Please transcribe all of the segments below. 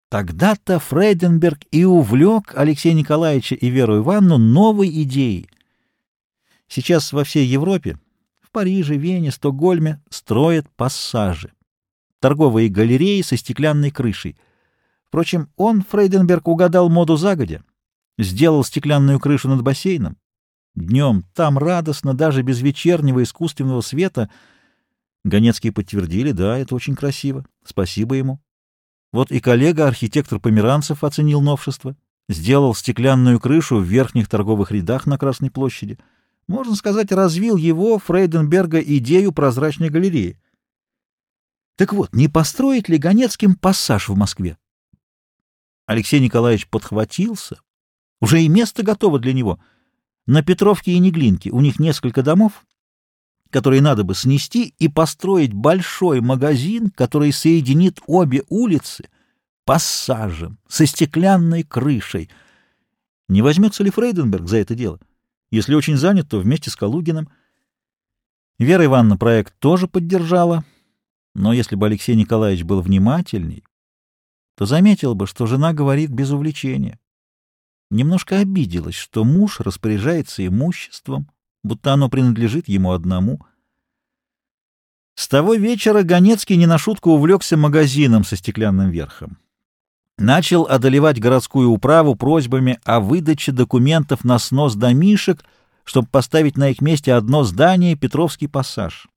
Тогда-то Фрейденберг и увлек Алексея Николаевича и Веру Ивановну новой идеей. Сейчас во всей Европе, в Париже, Вене, Стокгольме, строят пассажи, торговые галереи со стеклянной крышей. Впрочем, Фрейденберг, угадал моду загодя, сделал стеклянную крышу над бассейном. Днем там радостно, даже без вечернего искусственного света. Ганецкие подтвердили: да, это очень красиво, спасибо ему. Вот и коллега, архитектор Померанцев, оценил новшество, сделал стеклянную крышу в верхних торговых рядах на Красной площади. Можно сказать, развил его, Фрейденберга, идею прозрачной галереи. Так вот, не построить ли Ганецким пассаж в Москве? Алексей Николаевич подхватился. Уже и место готово для него. На Петровке и Неглинке у них несколько домов, которые надо бы снести и построить большой магазин, который соединит обе улицы пассажем со стеклянной крышей. Не возьмется ли Фрейденберг за это дело? Если очень занят, то вместе с Калугиным. Вера Ивановна проект тоже поддержала, но если бы Алексей Николаевич был внимательней, то заметил бы, что жена говорит без увлечения. Немножко обиделась, что муж распоряжается имуществом, будто оно принадлежит ему одному. С того вечера Ганецкий не на шутку увлекся магазином со стеклянным верхом. Начал одолевать городскую управу просьбами о выдаче документов на снос домишек, чтобы поставить на их месте одно здание — Петровский пассаж.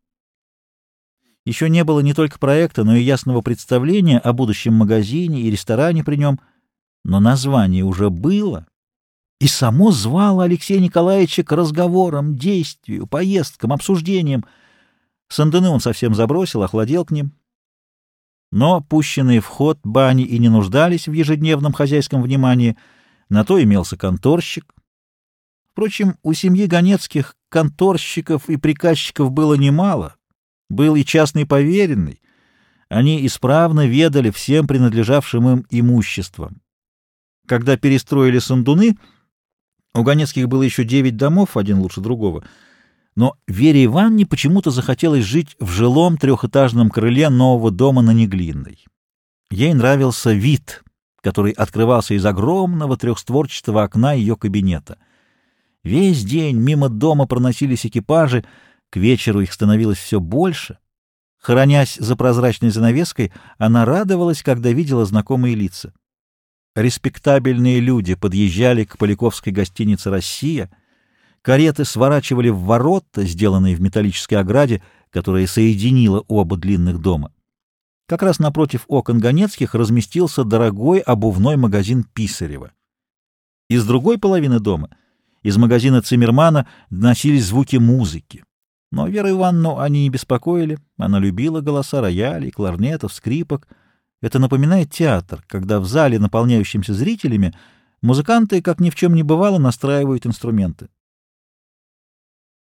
Еще не было не только проекта, но и ясного представления о будущем магазине и ресторане при нем, но название уже было, и само звало Алексея Николаевича к разговорам, действию, поездкам, обсуждениям. Сандены он совсем забросил, охладел к ним. Но пущенные в ход бани и не нуждались в ежедневном хозяйском внимании, на то имелся конторщик. Впрочем, у семьи Ганецких конторщиков и приказчиков было немало, был и частный поверенный, они исправно ведали всем принадлежавшим им имуществом. Когда перестроили Сандуны, у Ганецких было еще 9 домов, один лучше другого, но Вере Ивановне почему-то захотелось жить в жилом трехэтажном крыле нового дома на Неглинной. Ей нравился вид, который открывался из огромного трехстворчатого окна ее кабинета. Весь день мимо дома проносились экипажи, к вечеру их становилось все больше. Хранясь за прозрачной занавеской, она радовалась, когда видела знакомые лица. Респектабельные люди подъезжали к Поляковской гостинице «Россия», кареты сворачивали в ворота, сделанные в металлической ограде, которая соединила оба длинных дома. Как раз напротив окон Ганецких разместился дорогой обувной магазин Писарева. Из другой половины дома, из магазина Циммермана, доносились звуки музыки. Но Веру Ивановну они не беспокоили, она любила голоса роялей, кларнетов, скрипок. Это напоминает театр, когда в зале, наполняющемся зрителями, музыканты, как ни в чем не бывало, настраивают инструменты.